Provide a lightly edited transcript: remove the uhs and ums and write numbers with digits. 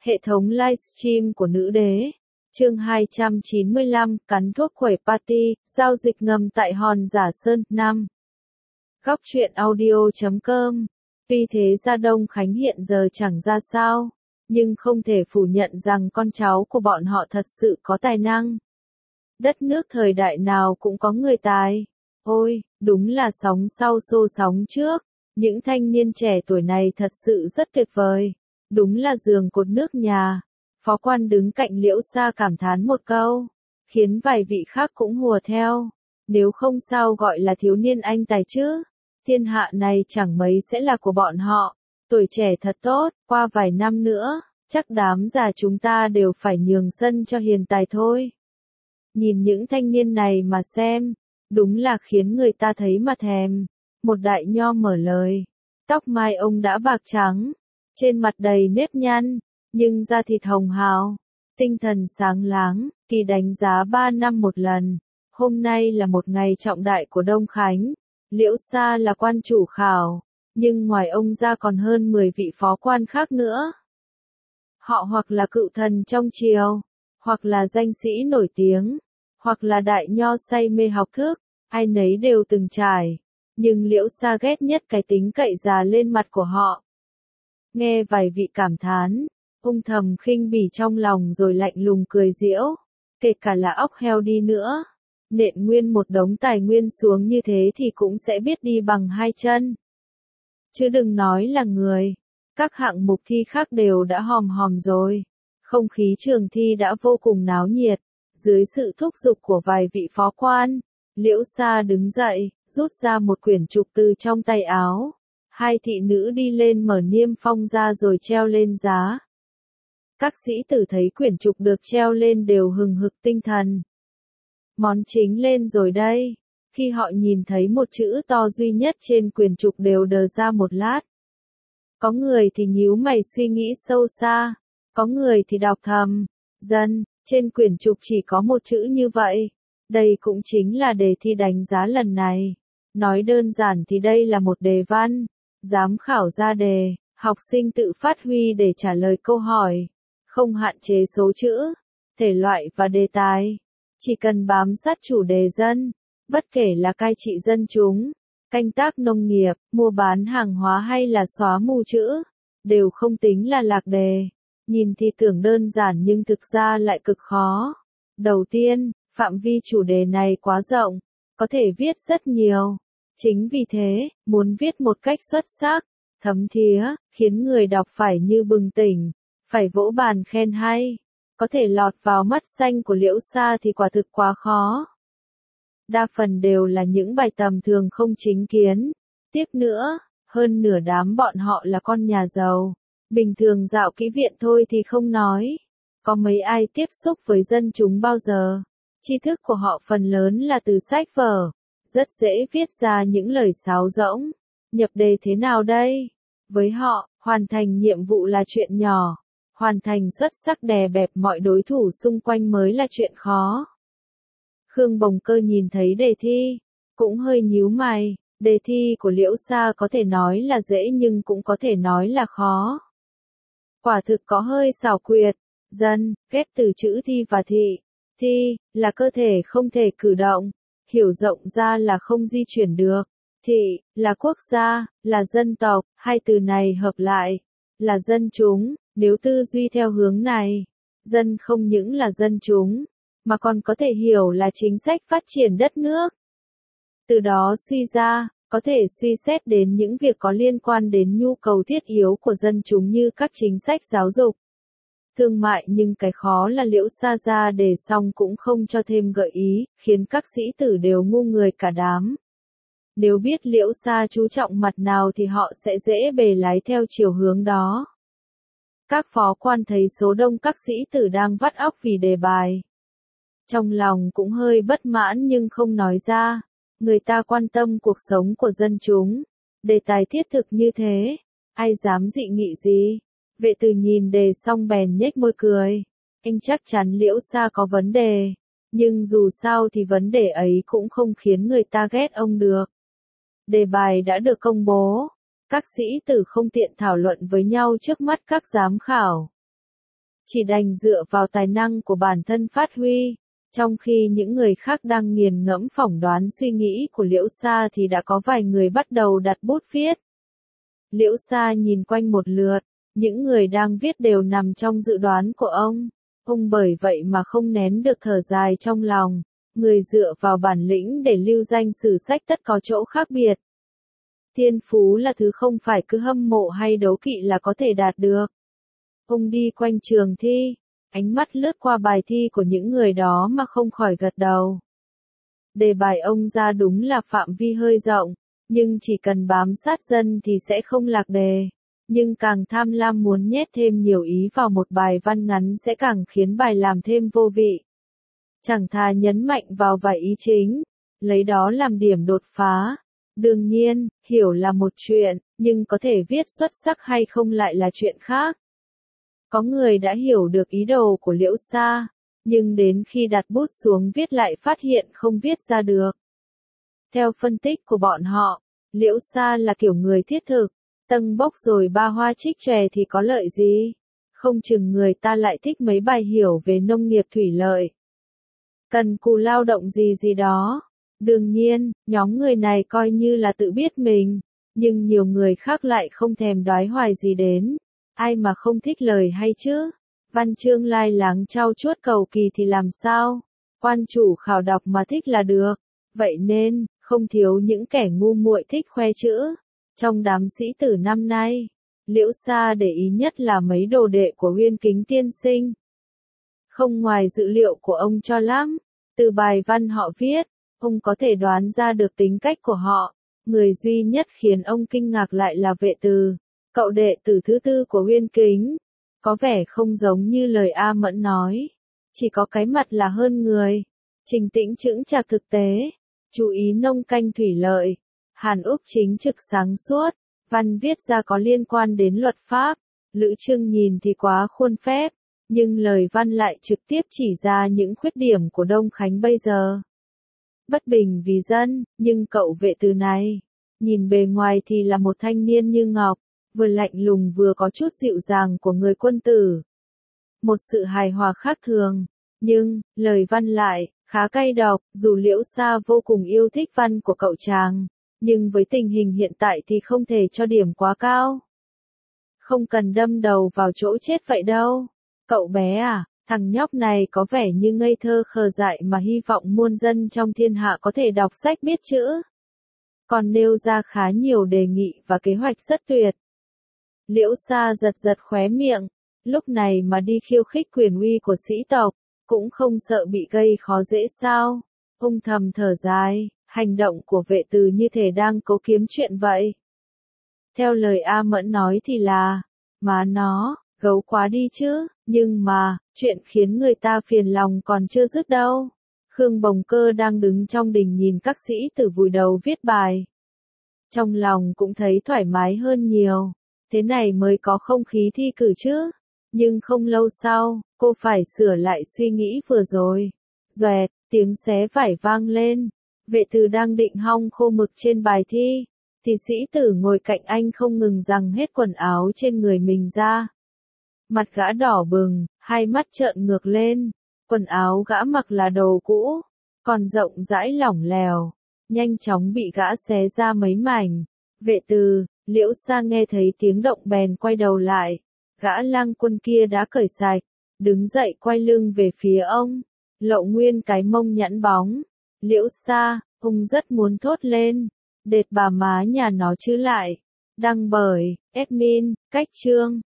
Hệ thống livestream của nữ đế. Chương 295, cắn thuốc quẩy party, giao dịch ngầm tại Hòn Giả Sơn, 5. Góc truyện audio.com. Tuy thế gia Đông Khánh hiện giờ chẳng ra sao, nhưng không thể phủ nhận rằng con cháu của bọn họ thật sự có tài năng. Đất nước thời đại nào cũng có người tài. Ôi, đúng là sóng sau xô sóng trước. Những thanh niên trẻ tuổi này thật sự rất tuyệt vời. Đúng là giường cột nước nhà. Phó quan đứng cạnh Liễu Sa cảm thán một câu, khiến vài vị khác cũng hùa theo. Nếu không sao gọi là thiếu niên anh tài chứ. Thiên hạ này chẳng mấy sẽ là của bọn họ. Tuổi trẻ thật tốt, qua vài năm nữa, chắc đám già chúng ta đều phải nhường sân cho hiền tài thôi. Nhìn những thanh niên này mà xem, đúng là khiến người ta thấy mà thèm. Một đại nho mở lời, tóc mai ông đã bạc trắng, trên mặt đầy nếp nhăn, nhưng da thịt hồng hào, tinh thần sáng láng, kỳ đánh giá 3 năm một lần. Hôm nay là một ngày trọng đại của Đông Khánh. Liễu Sa là quan chủ khảo, nhưng ngoài ông ra còn hơn 10 vị phó quan khác nữa. Họ hoặc là cựu thần trong triều, hoặc là danh sĩ nổi tiếng, hoặc là đại nho say mê học thức, ai nấy đều từng trải. Nhưng Liễu Sa ghét nhất cái tính cậy già lên mặt của họ. Nghe vài vị cảm thán, ông thầm khinh bỉ trong lòng rồi lạnh lùng cười giễu, kể cả là óc heo đi nữa, nện nguyên một đống tài nguyên xuống như thế thì cũng sẽ biết đi bằng hai chân. Chứ đừng nói là người, các hạng mục thi khác đều đã hòm hòm rồi. Không khí trường thi đã vô cùng náo nhiệt, dưới sự thúc giục của vài vị phó quan. Liễu Sa đứng dậy, rút ra một quyển trục từ trong tay áo. Hai thị nữ đi lên mở niêm phong ra rồi treo lên giá. Các sĩ tử thấy quyển trục được treo lên đều hừng hực tinh thần. Món chính lên rồi đây. Khi họ nhìn thấy một chữ to duy nhất trên quyển trục đều đờ ra một lát. Có người thì nhíu mày suy nghĩ sâu xa, có người thì đọc thầm, dân, trên quyển trục chỉ có một chữ như vậy. Đây cũng chính là đề thi đánh giá lần này. Nói đơn giản thì đây là một đề văn. Giám khảo ra đề, học sinh tự phát huy để trả lời câu hỏi. Không hạn chế số chữ, thể loại và đề tài. Chỉ cần bám sát chủ đề dân, bất kể là cai trị dân chúng, canh tác nông nghiệp, mua bán hàng hóa hay là xóa mù chữ, đều không tính là lạc đề. Nhìn thì tưởng đơn giản nhưng thực ra lại cực khó. Đầu tiên, phạm vi chủ đề này quá rộng, có thể viết rất nhiều. Chính vì thế, muốn viết một cách xuất sắc, thấm thía, khiến người đọc phải như bừng tỉnh, phải vỗ bàn khen hay, có thể lọt vào mắt xanh của Liễu Sa thì quả thực quá khó. Đa phần đều là những bài tầm thường không chính kiến. Tiếp nữa, hơn nửa đám bọn họ là con nhà giàu. Bình thường dạo kỹ viện thôi thì không nói. Có mấy ai tiếp xúc với dân chúng bao giờ. Tri thức của họ phần lớn là từ sách vở. Rất dễ viết ra những lời sáo rỗng. Nhập đề thế nào đây? Với họ, hoàn thành nhiệm vụ là chuyện nhỏ. Hoàn thành xuất sắc đè bẹp mọi đối thủ xung quanh mới là chuyện khó. Khương Bồng Cơ nhìn thấy đề thi, cũng hơi nhíu mày. Đề thi của Liễu Sa có thể nói là dễ nhưng cũng có thể nói là khó. Quả thực có hơi xảo quyệt. Dân, ghép từ chữ thi và thị. Thi, là cơ thể không thể cử động. Hiểu rộng ra là không di chuyển được. Thị, là quốc gia, là dân tộc. Hai từ này hợp lại, là dân chúng. Nếu tư duy theo hướng này, dân không những là dân chúng, mà còn có thể hiểu là chính sách phát triển đất nước. Từ đó suy ra, có thể suy xét đến những việc có liên quan đến nhu cầu thiết yếu của dân chúng như các chính sách giáo dục, thương mại, nhưng cái khó là Liễu Sa ra đề xong cũng không cho thêm gợi ý, khiến các sĩ tử đều ngu người cả đám. Nếu biết Liễu Sa chú trọng mặt nào thì họ sẽ dễ bề lái theo chiều hướng đó. Các phó quan thấy số đông các sĩ tử đang vắt óc vì đề bài. Trong lòng cũng hơi bất mãn nhưng không nói ra. Người ta quan tâm cuộc sống của dân chúng. Đề tài thiết thực như thế, ai dám dị nghị gì? Vệ Từ nhìn đề xong bèn nhếch môi cười. Anh chắc chắn Liễu Sa có vấn đề. Nhưng dù sao thì vấn đề ấy cũng không khiến người ta ghét ông được. Đề bài đã được công bố. Các sĩ tử không tiện thảo luận với nhau trước mắt các giám khảo. chỉ đành dựa vào tài năng của bản thân phát huy. Trong khi những người khác đang nghiền ngẫm phỏng đoán suy nghĩ của Liễu Sa thì đã có vài người bắt đầu đặt bút viết. Liễu Sa nhìn quanh một lượt, những người đang viết đều nằm trong dự đoán của ông. Ông bởi vậy mà không nén được thở dài trong lòng, người dựa vào bản lĩnh để lưu danh sử sách tất có chỗ khác biệt. Thiên phú là thứ không phải cứ hâm mộ hay đấu kỵ là có thể đạt được. Ông đi quanh trường thi, ánh mắt lướt qua bài thi của những người đó mà không khỏi gật đầu. Đề bài ông ra đúng là phạm vi hơi rộng, nhưng chỉ cần bám sát dân thì sẽ không lạc đề. Nhưng càng tham lam muốn nhét thêm nhiều ý vào một bài văn ngắn sẽ càng khiến bài làm thêm vô vị. Chẳng thà nhấn mạnh vào vài ý chính, lấy đó làm điểm đột phá. Đương nhiên, hiểu là một chuyện, nhưng có thể viết xuất sắc hay không lại là chuyện khác. Có người đã hiểu được ý đồ của Liễu Sa, nhưng đến khi đặt bút xuống viết lại phát hiện không viết ra được. Theo phân tích của bọn họ, Liễu Sa là kiểu người thiết thực, tâng bốc rồi ba hoa trích chòe thì có lợi gì? Không chừng người ta lại thích mấy bài hiểu về nông nghiệp thủy lợi. Cần cù lao động gì gì đó. Đương nhiên, nhóm người này coi như là tự biết mình, nhưng nhiều người khác lại không thèm đoái hoài gì đến. Ai mà không thích lời hay chứ? Văn chương lai láng trau chuốt cầu kỳ thì làm sao? Quan chủ khảo đọc mà thích là được. Vậy nên, không thiếu những kẻ ngu muội thích khoe chữ. Trong đám sĩ tử năm nay, Liễu Sa để ý nhất là mấy đồ đệ của Uyên Kính tiên sinh. Không ngoài dự liệu của ông cho lắm, từ bài văn họ viết, ông có thể đoán ra được tính cách của họ. Người duy nhất khiến ông kinh ngạc lại là Vệ Từ, cậu đệ tử thứ tư của Uyên Kính. Có vẻ không giống như lời A Mẫn nói, chỉ có cái mặt là hơn người. Trình tĩnh chững chạc thực tế, chú ý nông canh thủy lợi. Hàn Úc chính trực sáng suốt, văn viết ra có liên quan đến luật pháp. Lữ Trưng nhìn thì quá khuôn phép, nhưng lời văn lại trực tiếp chỉ ra những khuyết điểm của Đông Khánh bây giờ. Bất bình vì dân, nhưng cậu Vệ Từ này, nhìn bề ngoài thì là một thanh niên như ngọc, vừa lạnh lùng vừa có chút dịu dàng của người quân tử. Một sự hài hòa khác thường, nhưng, lời văn lại, khá cay độc, dù Liễu Sa vô cùng yêu thích văn của cậu chàng, nhưng với tình hình hiện tại thì không thể cho điểm quá cao. Không cần đâm đầu vào chỗ chết vậy đâu. Cậu bé à, thằng nhóc này có vẻ như ngây thơ khờ dại mà hy vọng muôn dân trong thiên hạ có thể đọc sách biết chữ. Còn nêu ra khá nhiều đề nghị và kế hoạch rất tuyệt. Liễu Sa giật giật khóe miệng, lúc này mà đi khiêu khích quyền uy của sĩ tộc, cũng không sợ bị gây khó dễ sao. Ông thầm thở dài, hành động của Vệ Từ như thể đang cố kiếm chuyện vậy. Theo lời A Mẫn nói thì là, má nó, gấu quá đi chứ, nhưng mà, chuyện khiến người ta phiền lòng còn chưa dứt đâu. Khương Bồng Cơ đang đứng trong đình nhìn các sĩ tử vùi đầu viết bài. Trong lòng cũng thấy thoải mái hơn nhiều, thế này mới có không khí thi cử chứ. Nhưng không lâu sau, cô phải sửa lại suy nghĩ vừa rồi. Doẹt, tiếng xé vải vang lên. Vệ Từ đang định hong khô mực trên bài thi, thì sĩ tử ngồi cạnh anh không ngừng giằng hết quần áo trên người mình ra. Mặt gã đỏ bừng, hai mắt trợn ngược lên. Quần áo gã mặc là đồ cũ, còn rộng rãi lỏng lẻo, nhanh chóng bị gã xé ra mấy mảnh. Vệ Từ, Liễu Sa nghe thấy tiếng động bèn quay đầu lại. Gã lang quân kia đã cởi sạch, đứng dậy quay lưng về phía ông, lộ nguyên cái mông nhẵn bóng. Liễu Sa, ông rất muốn thốt lên, đệt bà má nhà nó chứ lại. Đăng bởi, admin, Cách Chương.